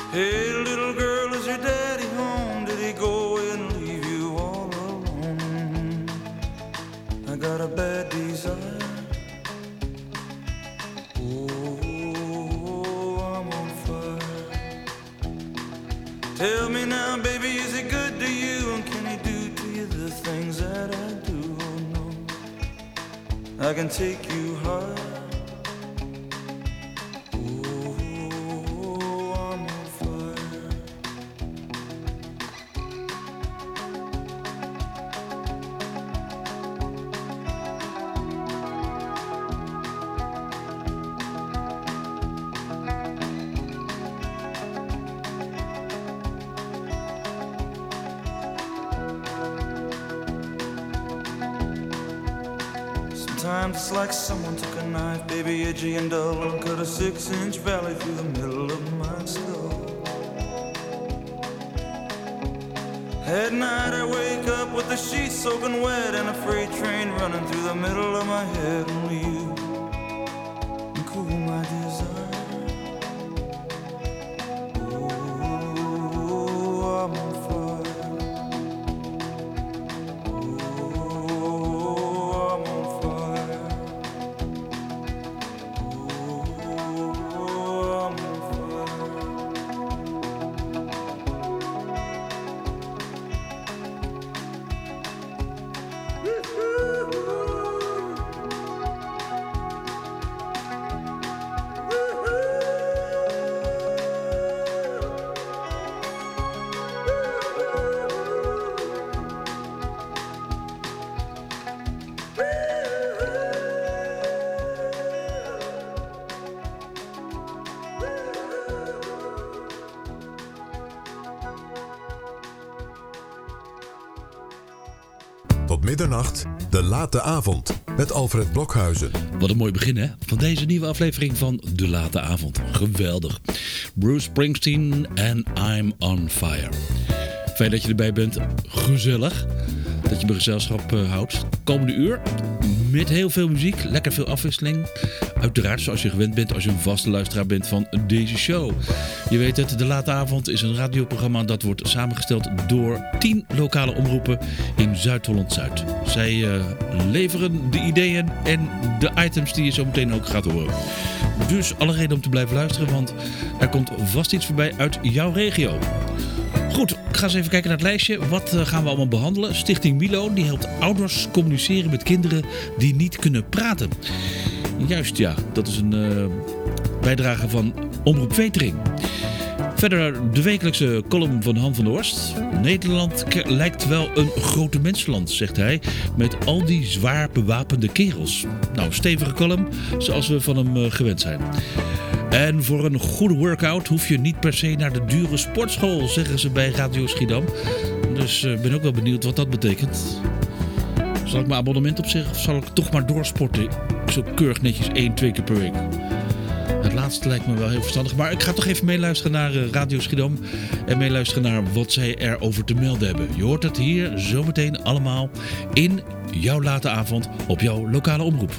Hey, little girl, is your daddy home? Did he go away and leave you all alone? I got a bad desire. Tell me now, baby, is he good to you? And can he do to you the things that I do? Oh, no, I can take you high. Oh, I'm on fire. Sometimes it's like someone took a knife, baby, edgy and dull, and cut a 6-inch valley through the middle of my skull. At night I wake up with the sheets soaking wet and a freight train running through the middle of my head. Only you can cool my desire. Oh, I'm on fire. Tot middernacht, de late avond, met Alfred Blokhuizen. Wat een mooi begin, hè? Van deze nieuwe aflevering van De Late Avond. Geweldig. Bruce Springsteen en I'm on Fire. Fijn dat je erbij bent. Gezellig. Dat je me gezelschap houdt. Komende uur met heel veel muziek. Lekker veel afwisseling. Uiteraard zoals je gewend bent als je een vaste luisteraar bent van deze show. Je weet het, De Late Avond is een radioprogramma dat wordt samengesteld door 10 lokale omroepen in Zuid-Holland-Zuid. Zij leveren de ideeën en de items die je zo meteen ook gaat horen. Dus alle reden om te blijven luisteren, want er komt vast iets voorbij uit jouw regio. Goed, ik ga eens even kijken naar het lijstje. Wat gaan we allemaal behandelen? Stichting Milo die helpt ouders communiceren met kinderen die niet kunnen praten. Juist, ja. Dat is een bijdrage van Omroep Wetering. Verder de wekelijkse column van Han van der Horst. Nederland lijkt wel een grote mensenland, zegt hij, met al die zwaar bewapende kerels. Nou, stevige column, zoals we van hem gewend zijn. En voor een goede workout hoef je niet per se naar de dure sportschool, zeggen ze bij Radio Schiedam. Dus ik ben ook wel benieuwd wat dat betekent. Zal ik mijn abonnement opzeggen of zal ik toch maar doorsporten? Zo keurig netjes 1-2 keer per week. Het laatste lijkt me wel heel verstandig. Maar ik ga toch even meeluisteren naar Radio Schiedam. En meeluisteren naar wat zij erover te melden hebben. Je hoort het hier zometeen allemaal in jouw late avond op jouw lokale omroep.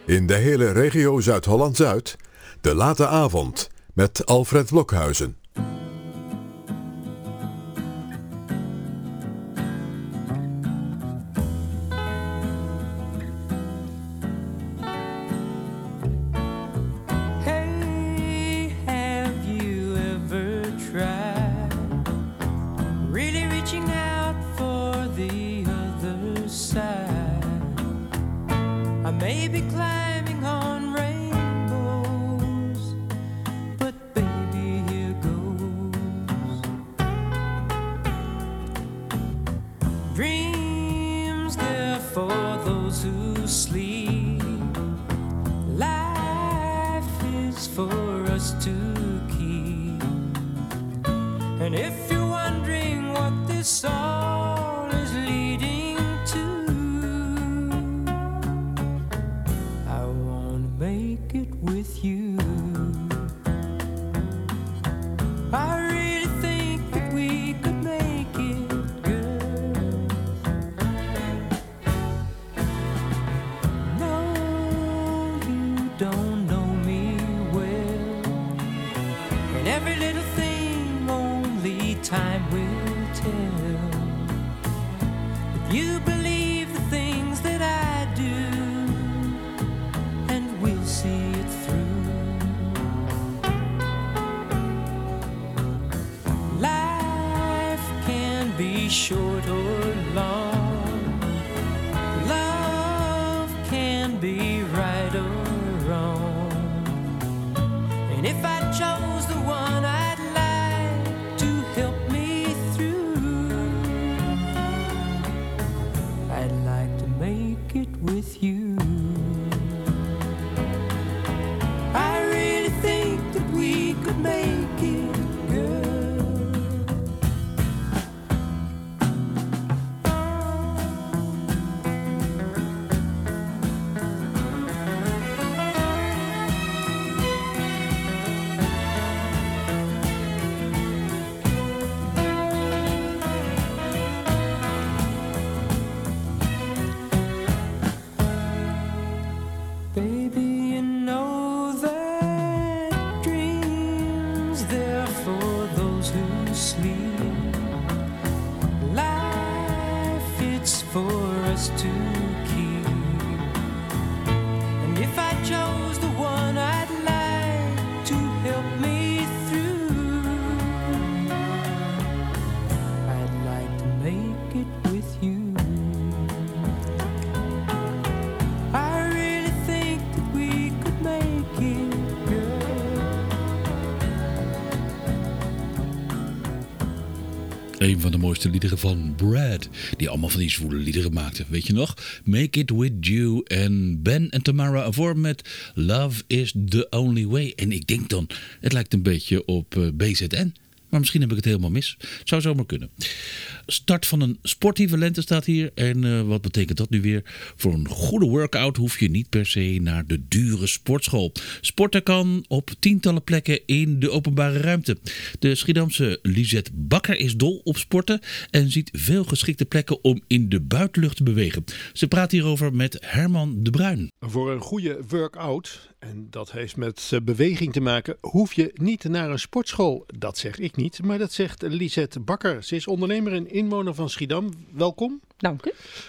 In de hele regio Zuid-Holland-Zuid, de late avond met Alfred Blokhuizen. Een van de mooiste liederen van Brad, die allemaal van die zwoele liederen maakte. Weet je nog? Make It With You en Ben en Tamara Avor met Love Is The Only Way. En ik denk dan, het lijkt een beetje op BZN. Maar misschien heb ik het helemaal mis. Zou zomaar kunnen. Start van een sportieve lente staat hier. En wat betekent dat nu weer? Voor een goede workout hoef je niet per se naar de dure sportschool. Sporten kan op tientallen plekken in de openbare ruimte. De Schiedamse Lisette Bakker is dol op sporten en ziet veel geschikte plekken om in de buitenlucht te bewegen. Ze praat hierover met Herman de Bruin. Voor een goede workout, en dat heeft met beweging te maken, hoef je niet naar een sportschool. Dat zeg ik niet, maar dat zegt Lisette Bakker. Ze is ondernemer en inwoner van Schiedam. Welkom. Dank u.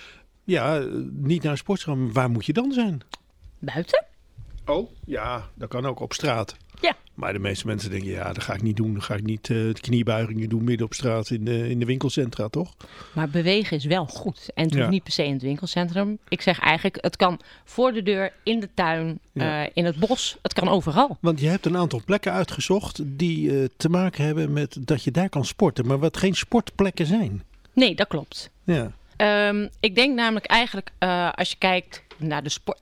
Ja, niet naar een sportschool, maar waar moet je dan zijn? Buiten. Oh, ja, dat kan ook op straat. Ja. Maar de meeste mensen denken, ja, dat ga ik niet doen. Dan ga ik niet de kniebuigingen doen midden op straat in de winkelcentra, toch? Maar bewegen is wel goed. En het hoeft niet per se in het winkelcentrum. Ik zeg eigenlijk, het kan voor de deur, in de tuin, in het bos. Het kan overal. Want je hebt een aantal plekken uitgezocht die te maken hebben met dat je daar kan sporten. Maar wat geen sportplekken zijn. Nee, dat klopt. Ja. Ik denk namelijk eigenlijk, als je kijkt naar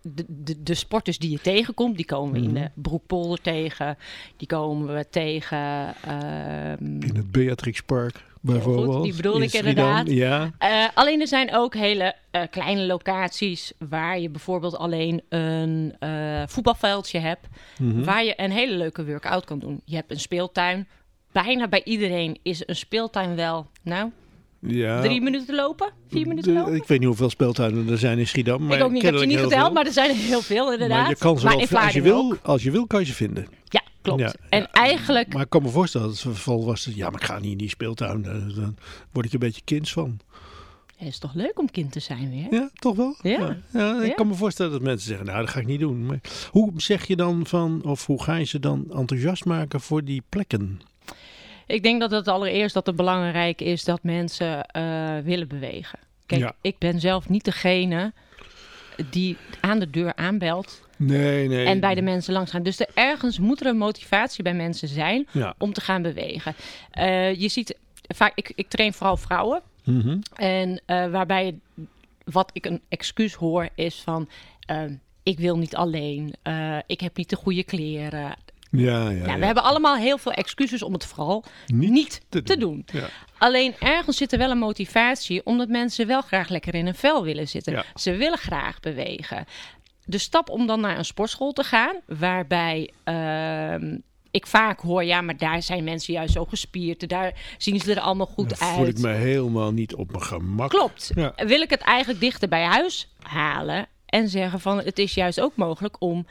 de sporters die je tegenkomt, die komen we in de Broekpolder tegen, die komen we tegen in het Beatrixpark bijvoorbeeld. Goed, die bedoel ik inderdaad. Ja. Alleen er zijn ook hele kleine locaties waar je bijvoorbeeld alleen een voetbalveldje hebt, waar je een hele leuke workout kan doen. Je hebt een speeltuin. Bijna bij iedereen is een speeltuin wel, Ja. 3 minuten lopen? 4 minuten lopen? Ik weet niet hoeveel speeltuinen er zijn in Schiedam. Maar Ik ook niet, ik heb ze niet heel geteld, veel. maar er zijn er heel veel inderdaad. Maar je kan ze Maar wel, in Vlaardingen als je wil, kan je ze vinden. Ja, klopt. Ja, en ja. eigenlijk... Maar ik kan me voorstellen dat het geval was, ja, maar ik ga niet in die speeltuin. Dan word ik een beetje kinds van. Het is toch leuk om kind te zijn weer? Ja, toch wel? Ja. Ik Ja. kan me voorstellen dat mensen zeggen, nou, dat ga ik niet doen. Maar hoe zeg je dan of hoe ga je ze dan enthousiast maken voor die plekken? Ik denk dat het allereerst dat het belangrijk is dat mensen willen bewegen. Kijk, Ja. ik ben zelf niet degene die aan de deur aanbelt Nee. en bij de mensen langs gaan. Dus ergens moet er een motivatie bij mensen zijn Ja. om te gaan bewegen. Je ziet vaak, ik train vooral vrouwen. Mhm. En waarbij wat ik een excuus hoor is van... ik wil niet alleen, ik heb niet de goede kleren. Ja. Nou, we hebben allemaal heel veel excuses om het vooral niet te doen. Ja. Alleen ergens zit er wel een motivatie... omdat mensen wel graag lekker in een vel willen zitten. Ja. Ze willen graag bewegen. De stap om dan naar een sportschool te gaan... waarbij... ik vaak hoor, ja, maar daar zijn mensen juist zo gespierd. Daar zien ze er allemaal goed Dan uit. voel ik me helemaal niet op mijn gemak. Klopt. Ja. Wil ik het eigenlijk dichter bij huis halen en zeggen van het is juist ook mogelijk om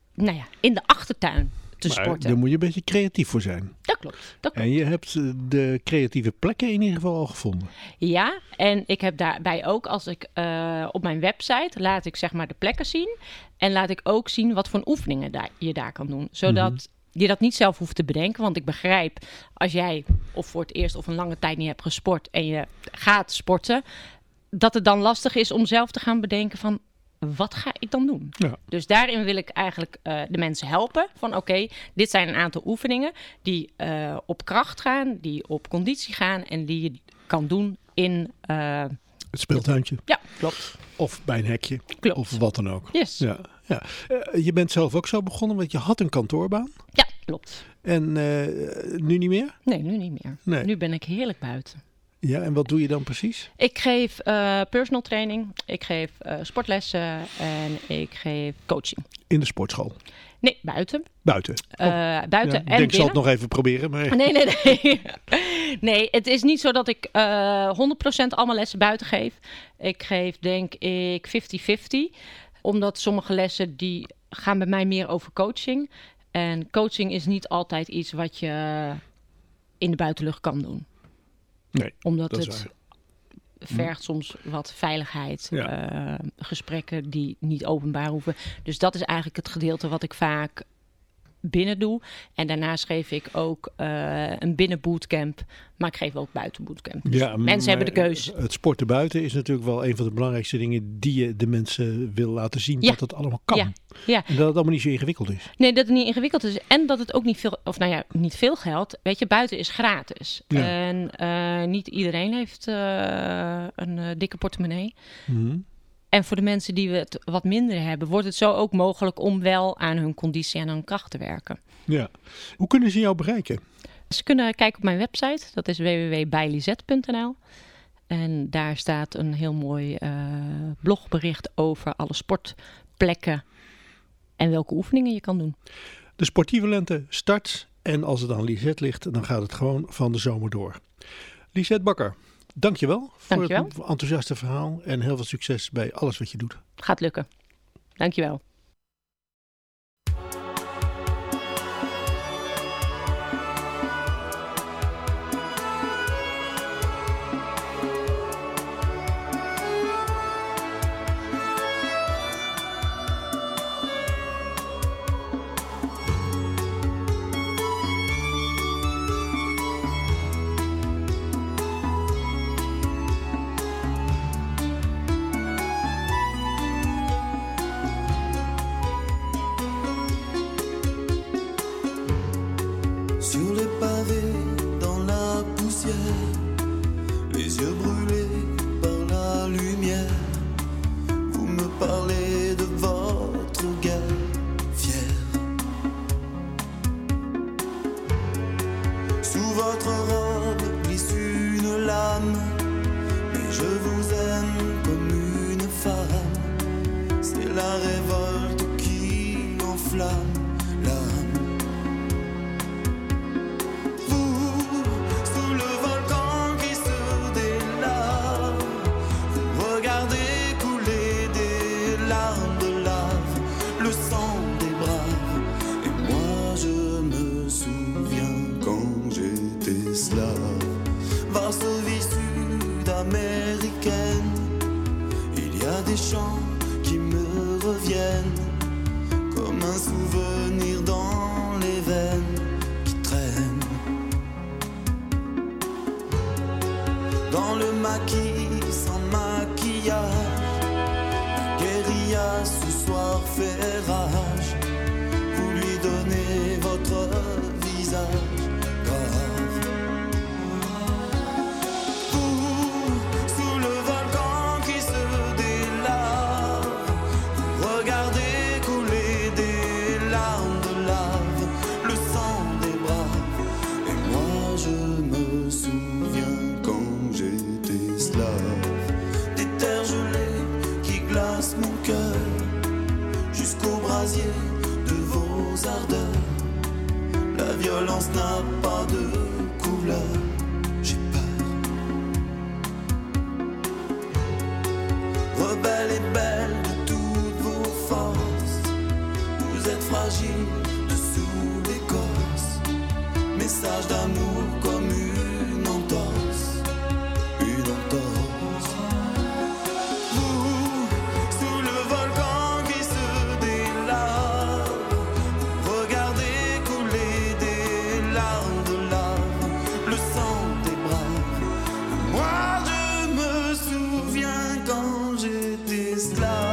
in de achtertuin te Maar sporten. daar moet je een beetje creatief voor zijn. Dat klopt. En je hebt de creatieve plekken in ieder geval al gevonden. Ja, en ik heb daarbij ook, als ik op mijn website laat ik zeg maar de plekken zien. En laat ik ook zien wat voor oefeningen je daar kan doen. Zodat je dat niet zelf hoeft te bedenken. Want ik begrijp, als jij of voor het eerst of een lange tijd niet hebt gesport en je gaat sporten, dat het dan lastig is om zelf te gaan bedenken van, wat ga ik dan doen? Ja. Dus daarin wil ik eigenlijk de mensen helpen. Van oké, dit zijn een aantal oefeningen die op kracht gaan, die op conditie gaan en die je kan doen in... Het speeltuintje. ja, klopt. Of bij een hekje. Klopt. Of wat dan ook. Yes. Ja. Je bent zelf ook zo begonnen, want je had een kantoorbaan. Ja, klopt. En nu niet meer? Nee, nu niet meer. Nee. Nu ben ik heerlijk buiten. Ja, en wat doe je dan precies? Ik geef personal training, ik geef sportlessen en ik geef coaching. In de sportschool. Nee, buiten. Buiten. Buiten Ja, en ik zal het binnen. nog even proberen. Maar... Nee. Nee, het is niet zo dat ik 100% allemaal lessen buiten geef. Ik geef denk ik 50-50. Omdat sommige lessen die gaan bij mij meer over coaching. En coaching is niet altijd iets wat je in de buitenlucht kan doen. Nee, Omdat dat is het waar. vergt soms wat veiligheid. Ja. Gesprekken die niet openbaar hoeven. Dus dat is eigenlijk het gedeelte wat ik vaak binnen doe. En daarnaast geef ik ook een binnen bootcamp. Maar ik geef ook buiten bootcamp. Dus Ja, mensen hebben de keus. Het sporten buiten is natuurlijk wel een van de belangrijkste dingen die je de mensen wil laten zien. Ja. Dat het allemaal kan. Ja. En dat het allemaal niet zo ingewikkeld is. Nee, dat het niet ingewikkeld is. En dat het ook niet veel, of niet veel geld. Weet je, buiten is gratis. Ja. En niet iedereen heeft een dikke portemonnee. Mhm. En voor de mensen die het wat minder hebben, wordt het zo ook mogelijk om wel aan hun conditie en aan hun kracht te werken. Ja. Hoe kunnen ze jou bereiken? Ze kunnen kijken op mijn website. Dat is www.bijlizet.nl. En daar staat een heel mooi blogbericht over alle sportplekken en welke oefeningen je kan doen. De sportieve lente start en als het aan Lisette ligt, dan gaat het gewoon van de zomer door. Lisette Bakker, dankjewel voor het enthousiaste verhaal en heel veel succes bij alles wat je doet. Gaat lukken. Dankjewel. Sur les pavés, dans la poussière, les yeux brûlés par la lumière, vous me parlez de votre guerre fière. Sous votre robe glisse une lame, mais je vous aime comme une femme. C'est la révolte qui enflamme l'âme. Sous le volcan qui se délate, un souvenir dans les veines qui traîne. Dans le maquis sans maquillage, guérilla ce soir fait rage. Vous lui donnez votre visage grave. Vous, sous le volcan qui se délave, vous regardez couler des larmes de lave, le sang des braves. Et moi je me souviens quand j'étais slave, des terres gelées qui glacent mon cœur jusqu'au brasier de vos ardeurs. La violence n'a pas de couleur, j'ai peur. Rebelle et belle de toutes vos forces, vous êtes fragile dessous l'écorce. Message d'amour comme une entorse, une entorse. Vous, sous le volcan qui se délave, regardez couler des larmes de lave, le sang des braves. Moi je me souviens quand j'étais esclave.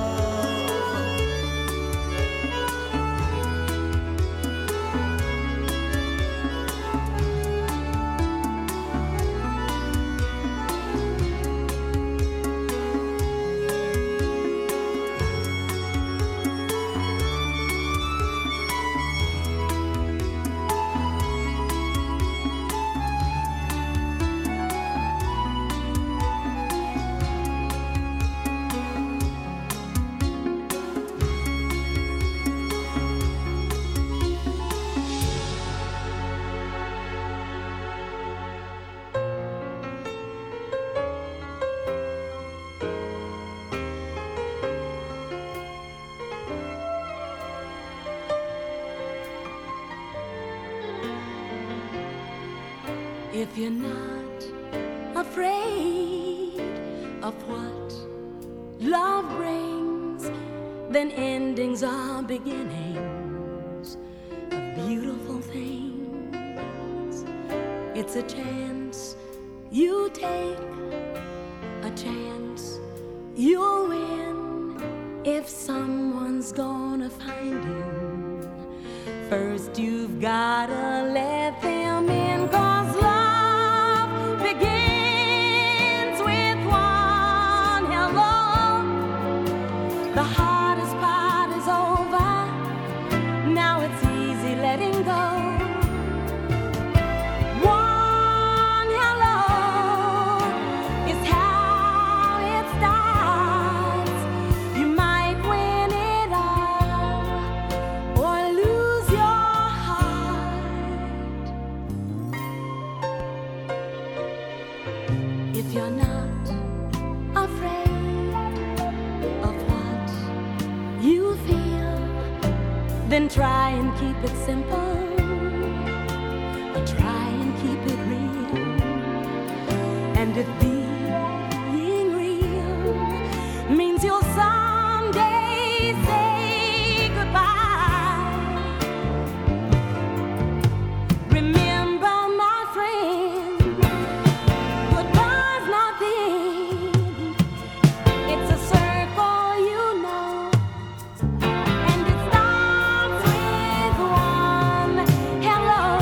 If you're not afraid of what love brings, then endings are beginnings of beautiful things. It's a chance you take, a chance you'll win. If someone's gonna find you, first you've gotta let them in, 'cause love begins with one hello. The hardest part is over, now it's easy letting go. One hello is how it starts. You might win it all or lose your heart. If you're not afraid of what you feel, then try and keep it simple, but try and keep it real. And if being real means you'll someday say goodbye, remember my friend, goodbye's not the end. It's a circle, you know, and it starts with one hello.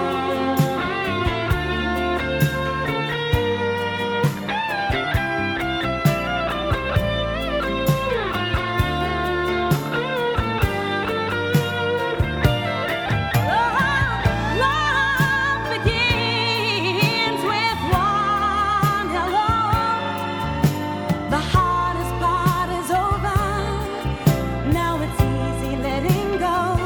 Love begins with one hello. The hardest part is over, now it's easy letting go.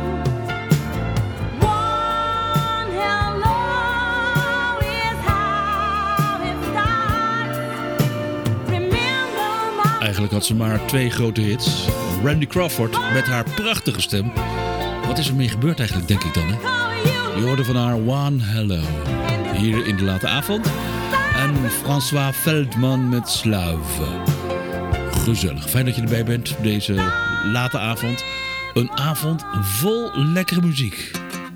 One hello is how it starts. Remember my Eigenlijk had ze maar 2 grote hits. Randy Crawford met haar prachtige stem. Wat is er mee gebeurd eigenlijk, denk ik dan, hè? Je hoorde van haar One Hello. Hier in de late avond. En François Veldman met Slave. Gezellig. Fijn dat je erbij bent deze late avond. Een avond vol lekkere muziek.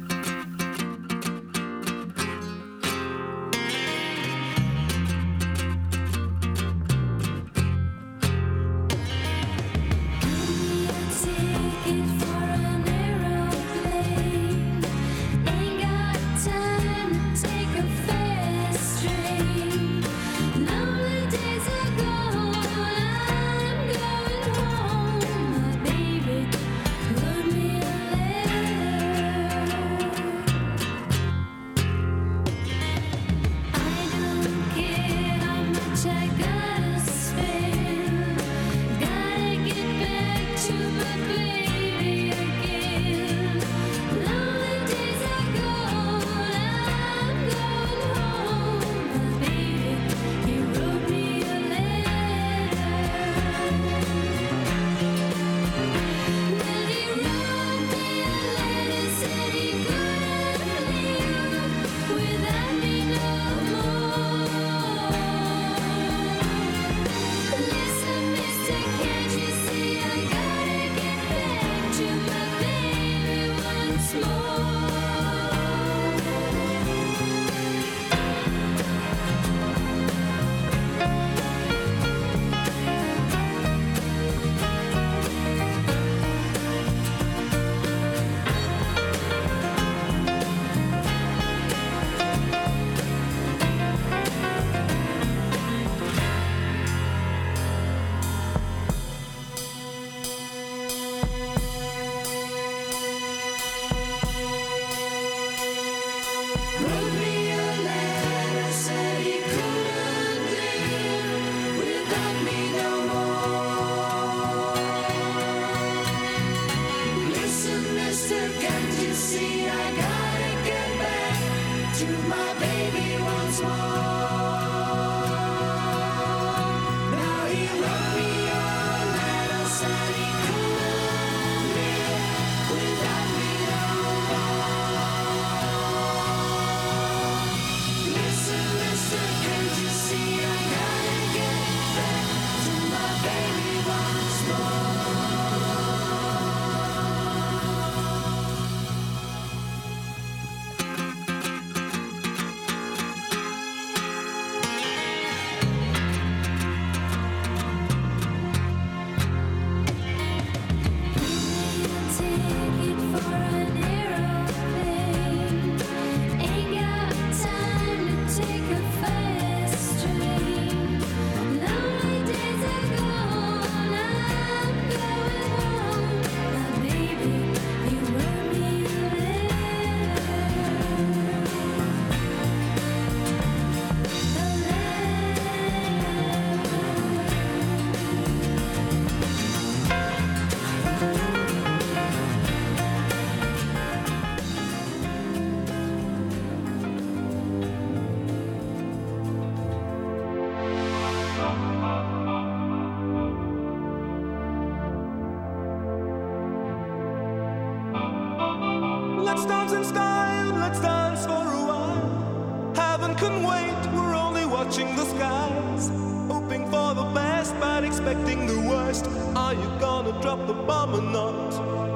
Let's dance in style, let's dance for a while. Heaven can wait, we're only watching the skies. Hoping for the best, but expecting the worst. Are you gonna drop the bomb or not?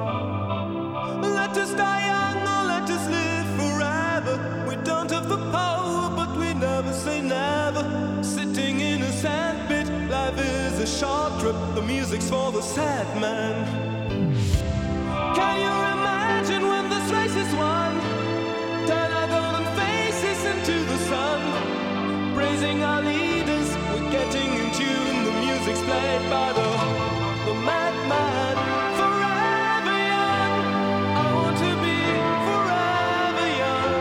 Let us die young or let us live forever. We don't have the power, but we never say never. Sitting in a sandpit, life is a short trip. The music's for the sad man. Can you imagine when this race is won? Turn our golden faces into the sun. Praising our leaders, we're getting in tune. The music's played by the madman. Forever young, I want to be forever young.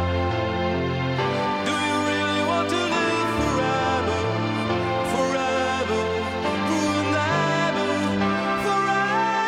Do you really want to live forever? Forever, forever, forever.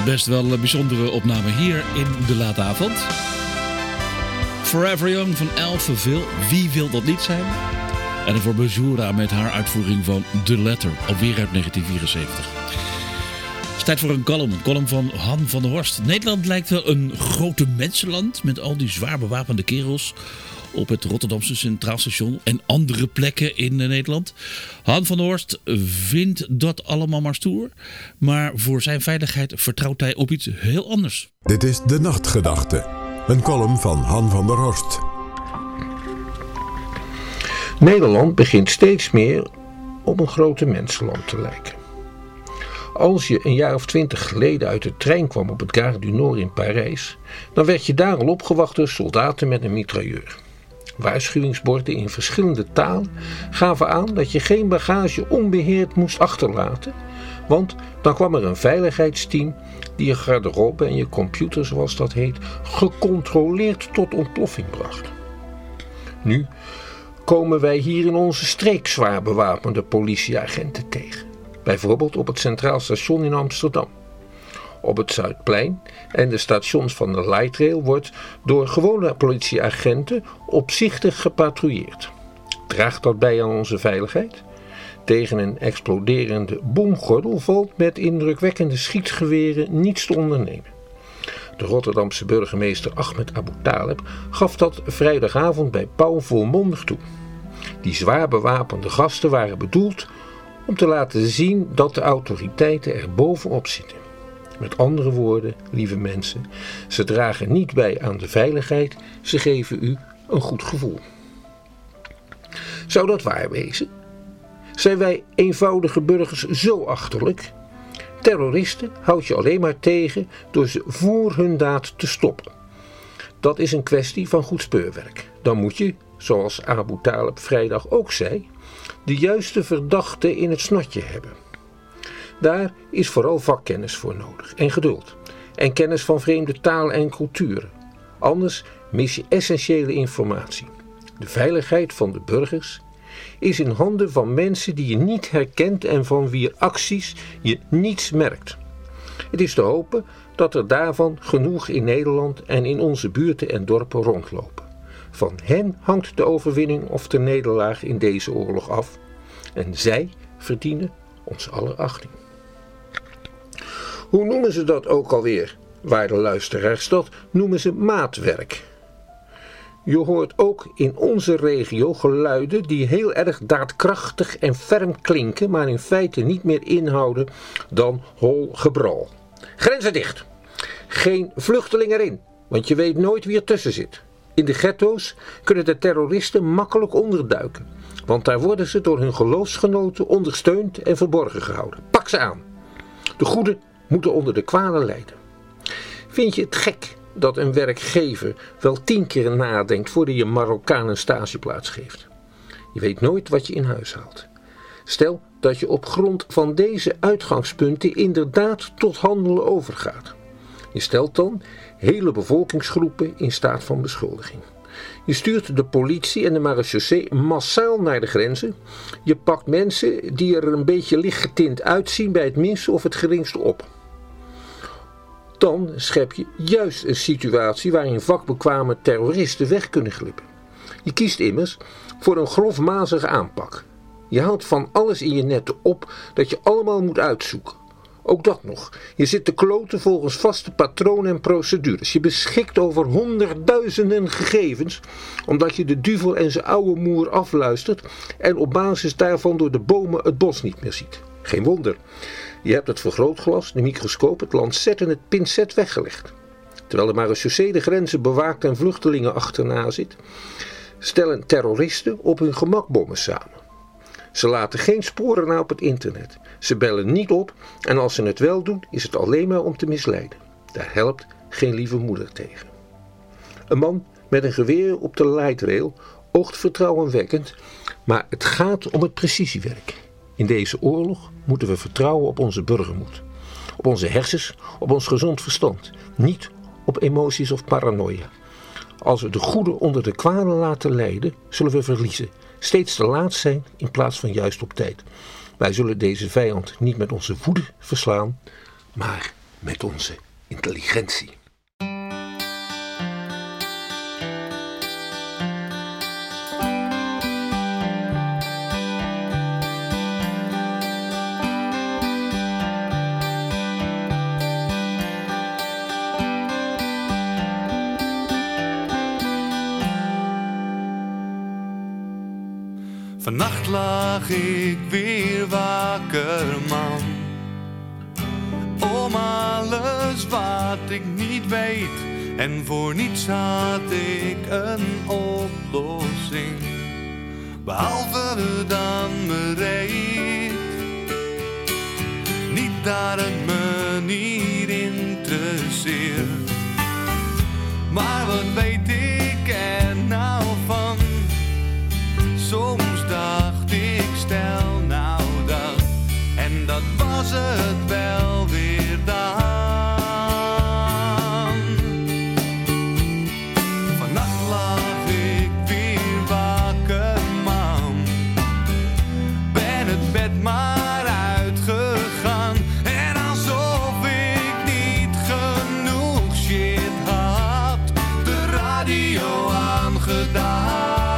best wel een bijzondere opname hier in de late avond. Forever Young van Alphaville, wie wil dat niet zijn? En voor Bajura met haar uitvoering van The Letter, alweer uit 1974. Het is tijd voor een column van Han van der Horst. Nederland lijkt wel een grote mensenland met al die zwaar bewapende kerels op het Rotterdamse Centraal Station en andere plekken in Nederland. Han van der Horst vindt dat allemaal maar stoer, maar voor zijn veiligheid vertrouwt hij op iets heel anders. Dit is De Nachtgedachte, een column van Han van der Horst. Nederland begint steeds meer op een grote mensenland te lijken. Als je een jaar of 20 geleden uit de trein kwam op het Gare du Nord in Parijs, dan werd je daar al opgewacht door soldaten met een mitrailleur. Waarschuwingsborden in verschillende talen gaven aan dat je geen bagage onbeheerd moest achterlaten, want dan kwam er een veiligheidsteam die je garderobe en je computer, zoals dat heet, gecontroleerd tot ontploffing bracht. Nu komen wij hier in onze streek zwaar bewapende politieagenten tegen. Bijvoorbeeld op het Centraal Station in Amsterdam. Op het Zuidplein en de stations van de Light Rail wordt door gewone politieagenten opzichtig gepatrouilleerd. Draagt dat bij aan onze veiligheid? Tegen een exploderende bomgordel valt met indrukwekkende schietgeweren niets te ondernemen. De Rotterdamse burgemeester Ahmed Abu Taleb gaf dat vrijdagavond bij Pauw volmondig toe. Die zwaar bewapende gasten waren bedoeld om te laten zien dat de autoriteiten er bovenop zitten. Met andere woorden, lieve mensen, ze dragen niet bij aan de veiligheid, ze geven u een goed gevoel. Zou dat waar wezen? Zijn wij eenvoudige burgers zo achterlijk? Terroristen houd je alleen maar tegen door ze voor hun daad te stoppen. Dat is een kwestie van goed speurwerk. Dan moet je, zoals Abu Taleb vrijdag ook zei, de juiste verdachte in het snotje hebben. Daar is vooral vakkennis voor nodig en geduld. En kennis van vreemde talen en culturen. Anders mis je essentiële informatie. De veiligheid van de burgers is in handen van mensen die je niet herkent en van wier acties je niets merkt. Het is te hopen dat er daarvan genoeg in Nederland en in onze buurten en dorpen rondlopen. Van hen hangt de overwinning of de nederlaag in deze oorlog af. En zij verdienen onze aller achting. Hoe noemen ze dat ook alweer, waarde luisteraars? Dat noemen ze maatwerk. Je hoort ook in onze regio geluiden die heel erg daadkrachtig en ferm klinken, maar in feite niet meer inhouden dan hol gebrul. Grenzen dicht. Geen vluchteling erin, want je weet nooit wie er tussen zit. In de ghetto's kunnen de terroristen makkelijk onderduiken, want daar worden ze door hun geloofsgenoten ondersteund en verborgen gehouden. Pak ze aan. De goeden moeten onder de kwalen lijden. Vind je het gek dat een werkgever wel 10 keer nadenkt voordat je Marokkaan een stageplaats geeft? Je weet nooit wat je in huis haalt. Stel dat je op grond van deze uitgangspunten inderdaad tot handelen overgaat. Je stelt dan hele bevolkingsgroepen in staat van beschuldiging. Je stuurt de politie en de marechaussee massaal naar de grenzen. Je pakt mensen die er een beetje lichtgetint uitzien bij het minste of het geringste op. Dan schep je juist een situatie waarin vakbekwame terroristen weg kunnen glippen. Je kiest immers voor een grofmazige aanpak. Je houdt van alles in je netten op dat je allemaal moet uitzoeken. Ook dat nog. Je zit te kloten volgens vaste patronen en procedures. Je beschikt over honderdduizenden gegevens, omdat je de duvel en zijn oude moer afluistert en op basis daarvan door de bomen het bos niet meer ziet. Geen wonder. Je hebt het vergrootglas, de microscoop, het lancet en het pincet weggelegd. Terwijl de marechaussee de grenzen bewaakt en vluchtelingen achterna zit, stellen terroristen op hun gemak bommen samen. Ze laten geen sporen na op het internet. Ze bellen niet op en als ze het wel doen, is het alleen maar om te misleiden. Daar helpt geen lieve moeder tegen. Een man met een geweer op de light rail oogt vertrouwenwekkend, maar het gaat om het precisiewerk. In deze oorlog moeten we vertrouwen op onze burgermoed. Op onze hersens, op ons gezond verstand. Niet op emoties of paranoia. Als we de goeden onder de kwaden laten lijden, zullen we verliezen. Steeds te laat zijn in plaats van juist op tijd. Wij zullen deze vijand niet met onze woede verslaan, maar met onze intelligentie. Vannacht lag ik weer wakker, man, om alles wat ik niet weet. En voor niets had ik een oplossing, behalve dan bereid. Niet dat het me niet interesseert, maar wat weet ik er nou van? Soms dacht ik, stel nou dat, en dat was het wel weer dan. Vannacht lag ik weer wakker, man, ben het bed maar uitgegaan. En alsof ik niet genoeg shit had, de radio aangedaan.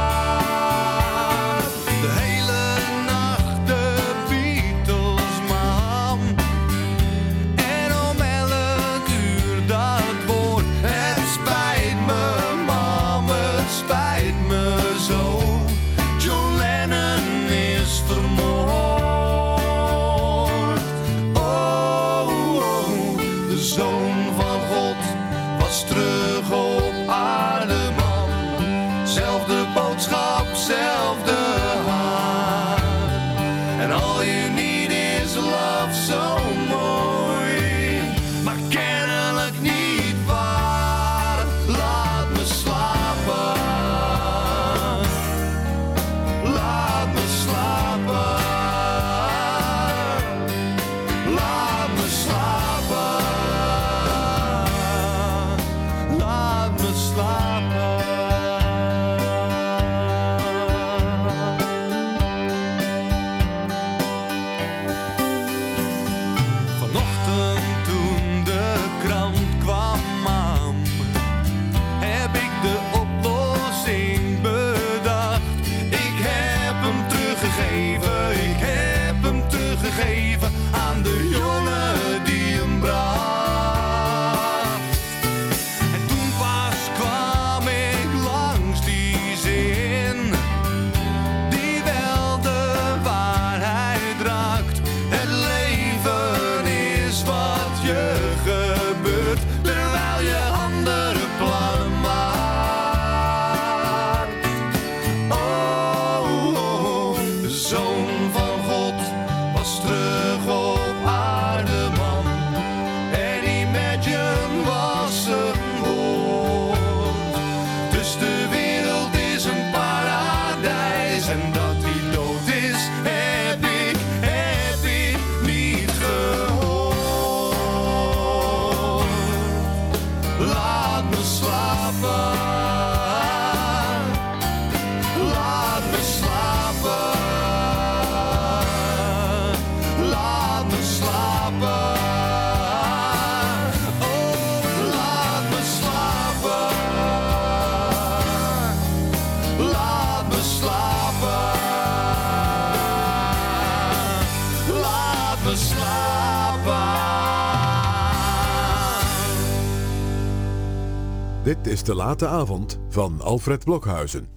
Dit is De Late Avond van Alfred Blokhuizen.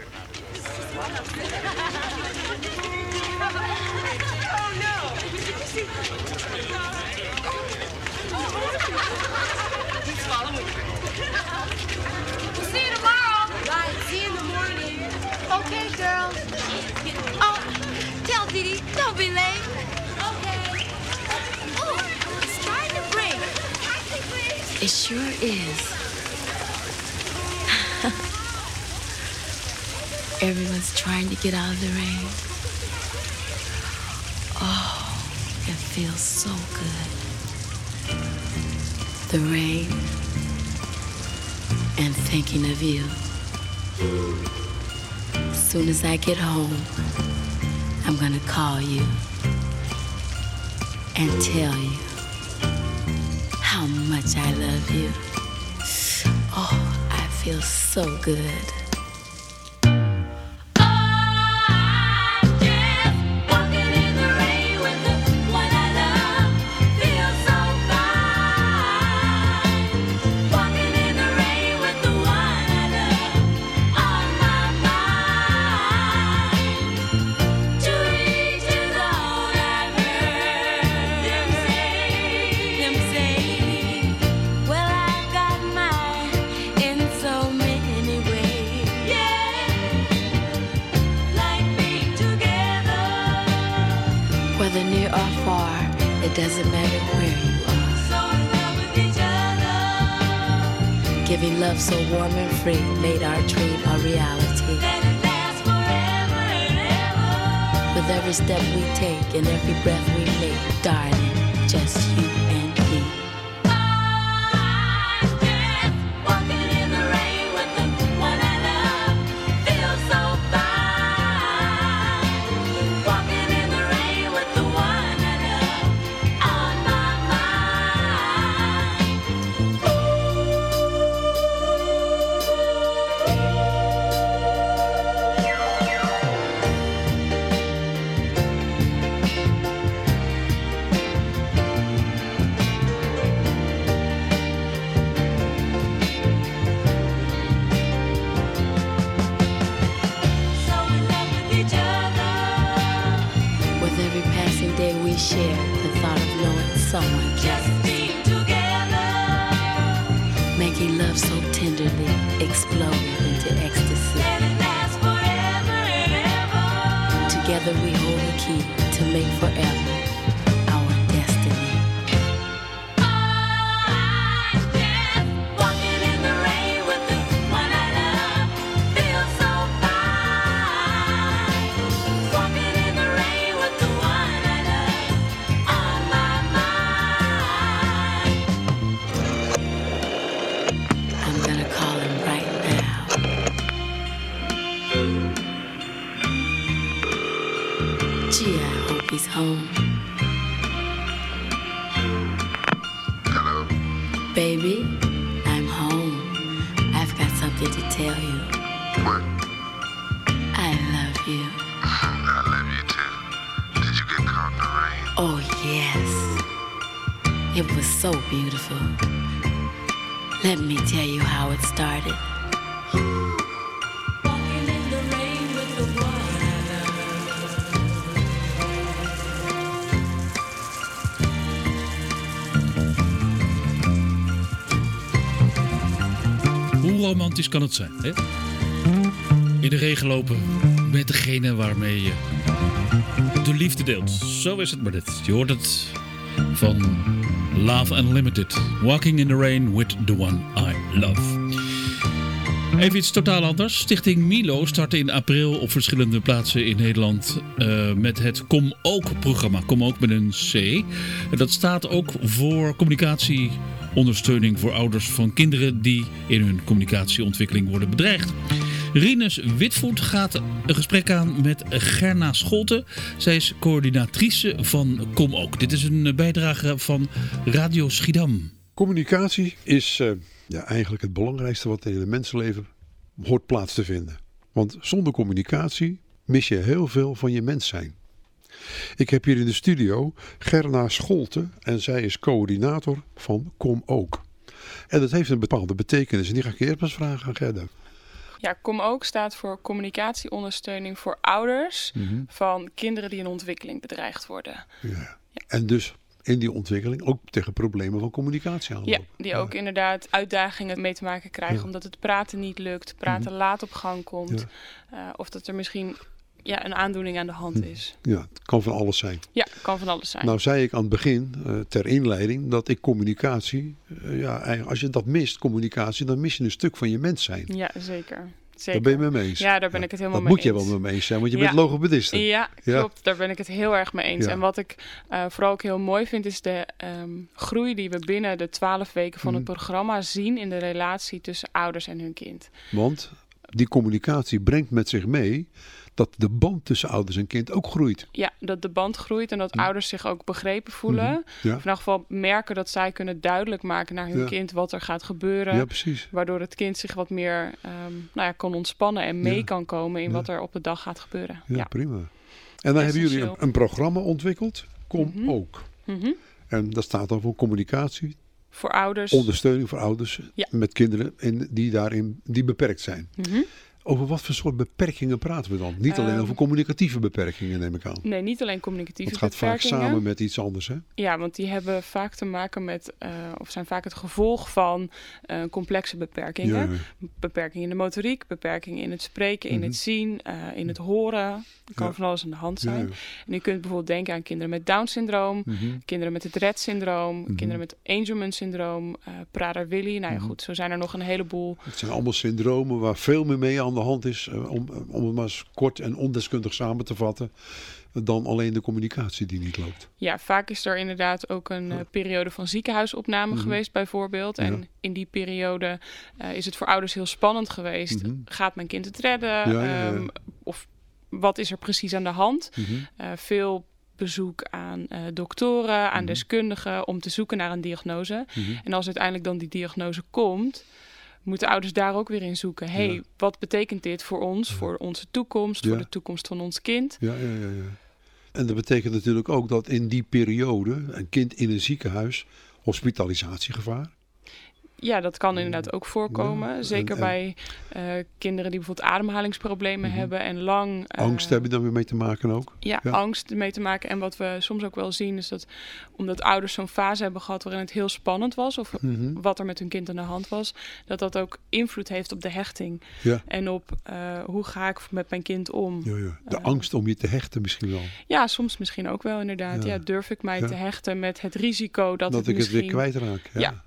See you tomorrow. Bye. See you in the morning. Okay, girl. Oh, tell Didi, don't be late. Okay. Oh, it's starting to break. It sure is. Everyone's trying to get out of the rain. Oh, it feels so good. The rain and thinking of you. As soon as I get home, I'm gonna call you and tell you how much I love you. Oh, I feel so good. Whether near or far, it doesn't matter where you are. So in love with each other. Giving love so warm and free made our dream a reality. Let it last forever and ever. With every step we take and every breath we make, darling, just you and me. Share the thought of knowing someone just being together, making love so tenderly, exploding into ecstasy. Let it last forever and ever. Together we hold the key to make forever our destiny. He's home. Hello. Baby, I'm home. I've got something to tell you. What? I love you. I love you too. Did you get caught in the rain? Oh, yes. It was so beautiful. Let me tell you how it started. Hoe romantisch kan het zijn, hè? In de regen lopen met degene waarmee je de liefde deelt. Zo is het maar dit. Je hoort het van Love Unlimited. Walking in the Rain with the one I love. Even iets totaal anders. Stichting Milo startte in april op verschillende plaatsen in Nederland met het Kom Ook-programma. Kom Ook met een C. En dat staat ook voor communicatieondersteuning voor ouders van kinderen die in hun communicatieontwikkeling worden bedreigd. Rinus Witvoet gaat een gesprek aan met Gerna Scholte. Zij is coördinatrice van Kom Ook. Dit is een bijdrage van Radio Schiedam. Communicatie is eigenlijk het belangrijkste wat in het mensenleven hoort plaats te vinden. Want zonder communicatie mis je heel veel van je mens zijn. Ik heb hier in de studio Gerna Scholte en zij is coördinator van Kom Ook. En dat heeft een bepaalde betekenis en die ga ik eerst eens vragen aan Gerda. Ja, Kom Ook staat voor communicatieondersteuning voor ouders van kinderen die in ontwikkeling bedreigd worden. Ja. En dus in die ontwikkeling ook tegen problemen van communicatie aanlopen. Ja, die ook inderdaad uitdagingen mee te maken krijgen omdat het praten niet lukt, praten laat op gang komt. Ja. Of dat er misschien een aandoening aan de hand is. Ja, het kan van alles zijn. Ja, het kan van alles zijn. Nou zei ik aan het begin, ter inleiding, dat ik communicatie, als je dat mist, communicatie, dan mis je een stuk van je mens zijn. Ja, zeker. Daar ben je mee eens. Ja, daar ben ik het helemaal mee eens. Dat moet je wel mee eens zijn, want je bent logopediste. Ja, klopt. Daar ben ik het heel erg mee eens. Ja. En wat ik vooral ook heel mooi vind, is de groei die we binnen de 12 weken van het programma zien in de relatie tussen ouders en hun kind. Want die communicatie brengt met zich mee dat de band tussen ouders en kind ook groeit. Ja, dat de band groeit en dat ouders zich ook begrepen voelen. Mm-hmm. Ja. Of in elk geval merken dat zij kunnen duidelijk maken naar hun kind wat er gaat gebeuren. Ja, precies. Waardoor het kind zich wat meer kan ontspannen en mee kan komen in wat er op de dag gaat gebeuren. Ja, prima. En dan hebben jullie een programma ontwikkeld, Kom Ook. Mm-hmm. En dat staat dan voor communicatie. Voor ouders. Ondersteuning voor ouders met kinderen die beperkt zijn. Mm-hmm. Over wat voor soort beperkingen praten we dan? Niet alleen over communicatieve beperkingen, neem ik aan. Nee, niet alleen communicatieve beperkingen. Het gaat vaak samen met iets anders, hè? Ja, want die hebben vaak te maken met, of zijn vaak het gevolg van complexe beperkingen. Ja. Beperkingen in de motoriek, beperkingen in het spreken, in het zien, in het horen. Er kan van alles aan de hand zijn. Ja. En je kunt bijvoorbeeld denken aan kinderen met Down-syndroom, kinderen met het Rett-syndroom, kinderen met Angelman-syndroom, Prader-Willi. Nou ja, goed, zo zijn er nog een heleboel. Het zijn allemaal syndromen waar veel meer mee aan de hand is, om het maar eens kort en ondeskundig samen te vatten, dan alleen de communicatie die niet loopt. Ja, vaak is er inderdaad ook een periode van ziekenhuisopname geweest bijvoorbeeld. En in die periode is het voor ouders heel spannend geweest. Gaat mijn kind het redden? Of wat is er precies aan de hand? Veel bezoek aan doktoren, aan deskundigen om te zoeken naar een diagnose. En als uiteindelijk dan die diagnose komt, moeten ouders daar ook weer in zoeken. Wat betekent dit voor ons, voor onze toekomst, voor de toekomst van ons kind? Ja. En dat betekent natuurlijk ook dat in die periode een kind in een ziekenhuis, hospitalisatiegevaar. Ja, dat kan inderdaad ook voorkomen. Ja, zeker bij kinderen die bijvoorbeeld ademhalingsproblemen hebben en lang... angst hebben dan weer mee te maken ook? Ja, angst mee te maken. En wat we soms ook wel zien is dat omdat ouders zo'n fase hebben gehad waarin het heel spannend was of wat er met hun kind aan de hand was, dat ook invloed heeft op de hechting. Ja. En op hoe ga ik met mijn kind om. Ja. De angst om je te hechten misschien wel. Ja, soms misschien ook wel inderdaad. Ja, durf ik mij te hechten met het risico dat het ik misschien... het weer kwijtraak. Ja.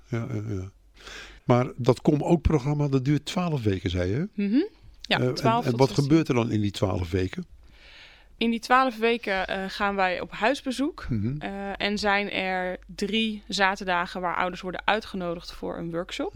Maar dat Kom Ook programma, dat duurt 12 weken, zei je? Ja, 12 en wat gebeurt er dan in die 12 weken? In die 12 weken gaan wij op huisbezoek. En zijn er 3 zaterdagen waar ouders worden uitgenodigd voor een workshop.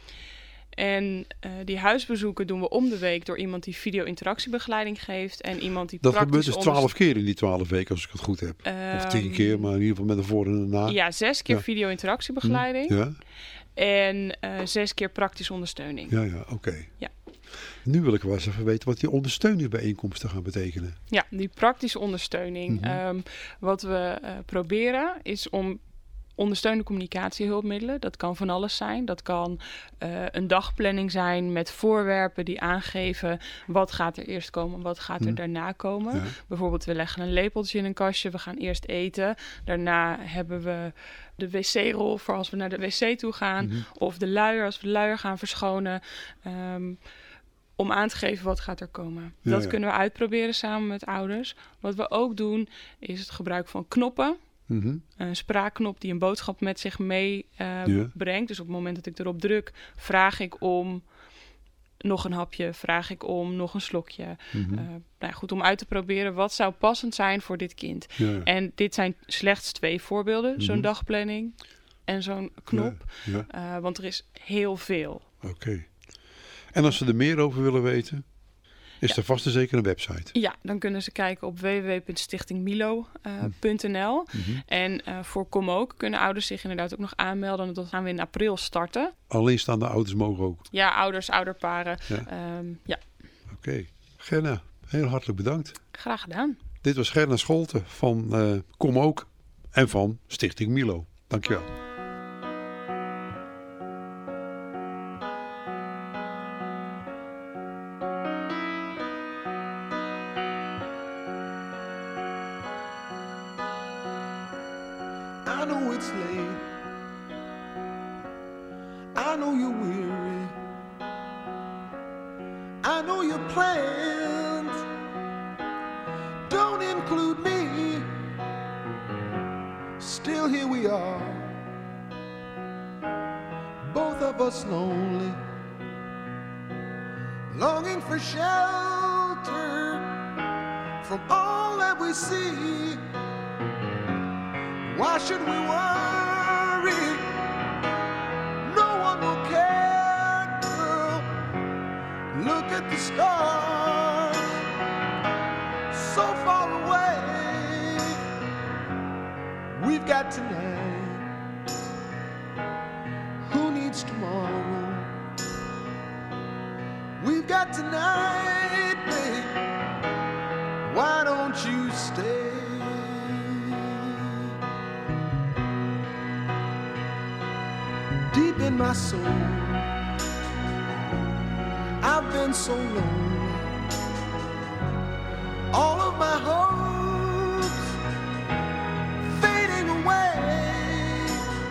En die huisbezoeken doen we om de week door iemand die video-interactiebegeleiding geeft. En iemand die dat gebeurt dus 12 keer in die 12 weken, als ik het goed heb. Of 10 keer, maar in ieder geval met een voor en een na. Ja, 6 keer video-interactiebegeleiding. Ja. En 6 keer praktische ondersteuning. Ja, oké. Ja. Nu wil ik wel eens even weten wat die ondersteuningsbijeenkomsten gaan betekenen. Ja, die praktische ondersteuning. Wat we proberen is om ondersteunende communicatiehulpmiddelen. Dat kan van alles zijn. Dat kan een dagplanning zijn met voorwerpen die aangeven wat gaat er eerst komen, wat gaat er daarna komen. Ja. Bijvoorbeeld we leggen een lepeltje in een kastje, we gaan eerst eten. Daarna hebben we de wc-rol voor als we naar de wc toe gaan. Of de luier als we de luier gaan verschonen. Om aan te geven wat gaat er komen. Ja, dat kunnen we uitproberen samen met ouders. Wat we ook doen is het gebruik van knoppen. Een spraakknop die een boodschap met zich meebrengt. Dus op het moment dat ik erop druk, vraag ik om nog een hapje, vraag ik om nog een slokje. Goed, om uit te proberen wat zou passend zijn voor dit kind. Ja. En dit zijn slechts 2 voorbeelden. Zo'n dagplanning en zo'n knop. Ja. Want er is heel veel. Oké. En als ze er meer over willen weten, is er vast en zeker een website? Ja, dan kunnen ze kijken op www.stichtingmilo.nl. En voor Kom Ook kunnen ouders zich inderdaad ook nog aanmelden. Dat gaan we in april starten. Alleenstaande ouders mogen ook? Ja, ouders, ouderparen. Ja. Oké. Gerna, heel hartelijk bedankt. Graag gedaan. Dit was Gerna Scholte van Kom Ook en van Stichting Milo. Dankjewel. I know it's late. I know you're weary. I know your plans don't include me. Still here we are, both of us lonely, longing for shelter from all that we see. Why should we worry? No one will care, girl. Look at the stars. We've got tonight. Who needs tomorrow? We've got tonight, babe. Why don't you stay? Deep in my soul, I've been so lonely. All of my hopes fading away.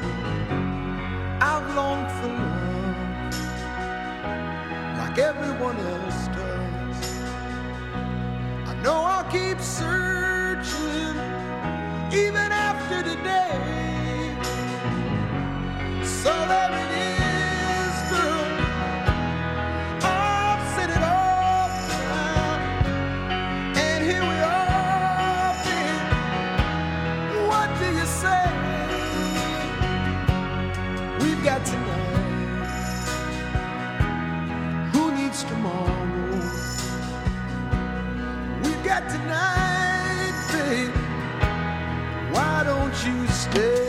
I've longed for love like everyone else does. I know I'll keep searching even after today. So there it is, girl. I've said it all now, and here we are, babe. What do you say? We've got tonight. Who needs tomorrow? We've got tonight, babe. Why don't you stay?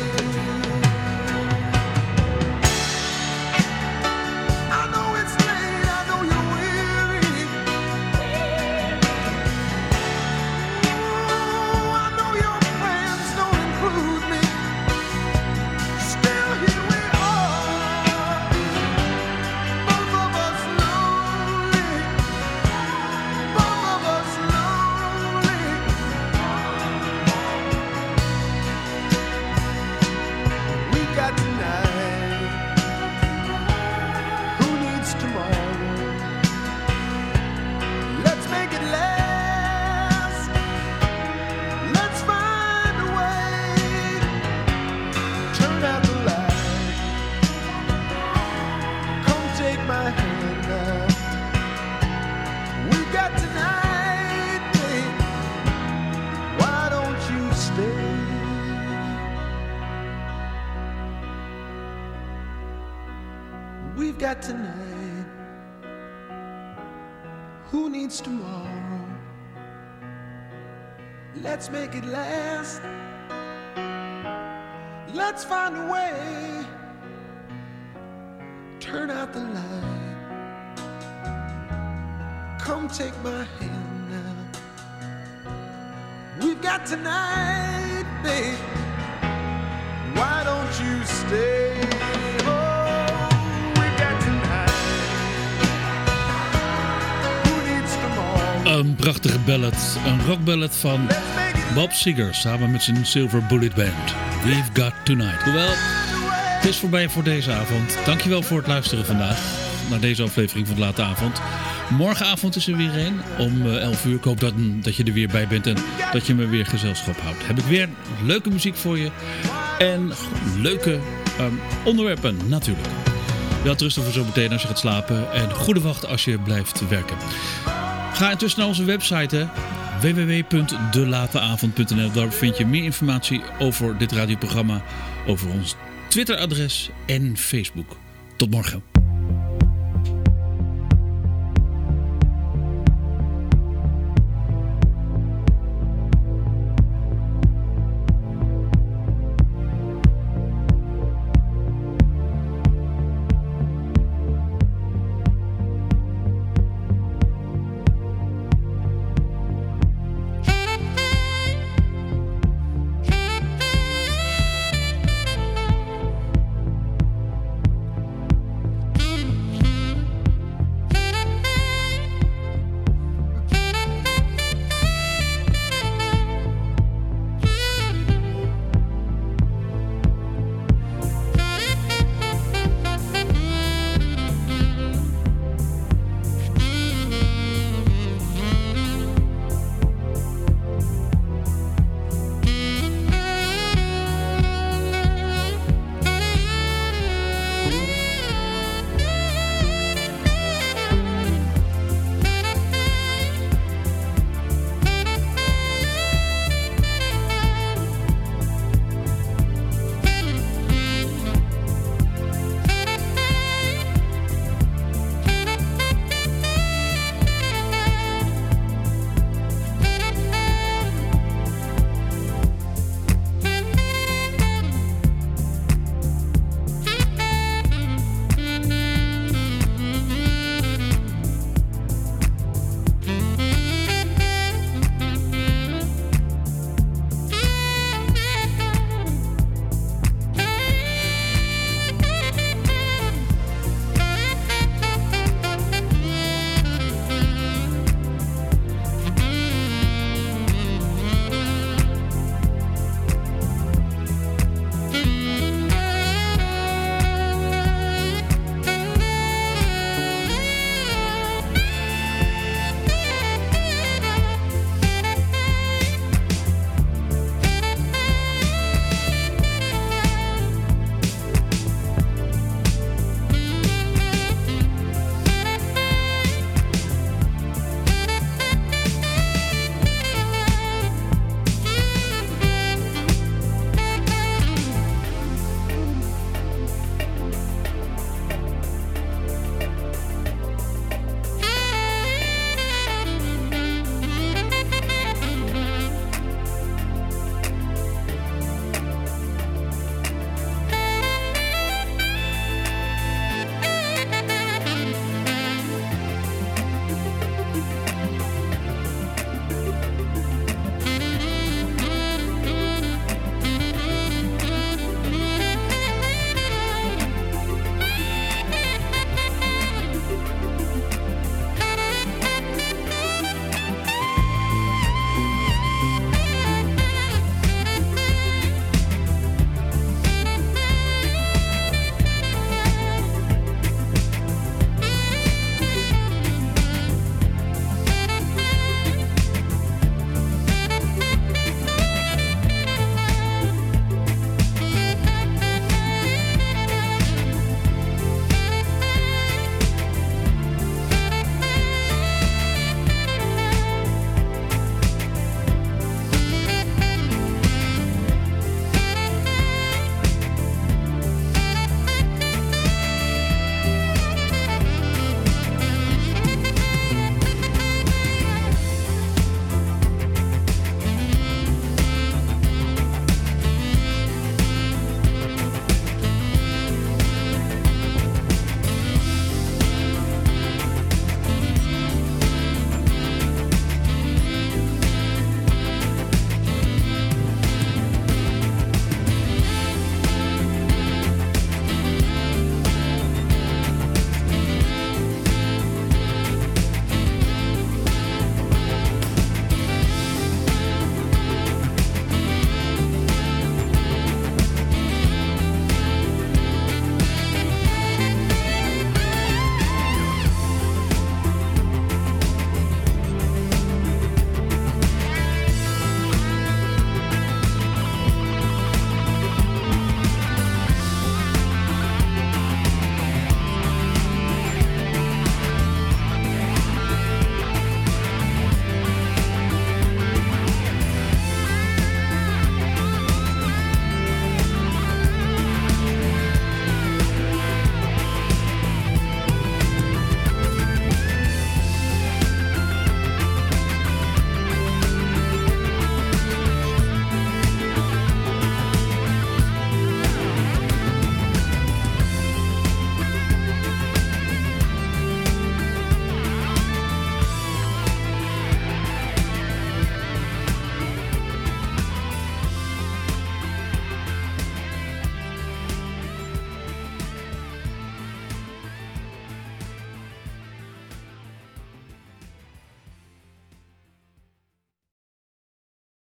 We've got tonight. Who needs tomorrow? Let's make it last. Let's find a way. Turn out the light. Come take my hand now. We've got tonight, babe. Why don't you stay? Een prachtige ballad, een rockballad van Bob Seger samen met zijn Silver Bullet Band. We've Got Tonight. Hoewel, het is voorbij voor deze avond. Dankjewel voor het luisteren vandaag naar deze aflevering van de Late Avond. Morgenavond is er weer een om 11 uur. Ik hoop dat je er weer bij bent en dat je me weer gezelschap houdt. Heb ik weer leuke muziek voor je en leuke onderwerpen natuurlijk. Wel rusten voor zo meteen als je gaat slapen en goede wacht als je blijft werken. Ga intussen naar onze website www.delateavond.nl. Daar vind je meer informatie over dit radioprogramma, over ons Twitteradres en Facebook. Tot morgen.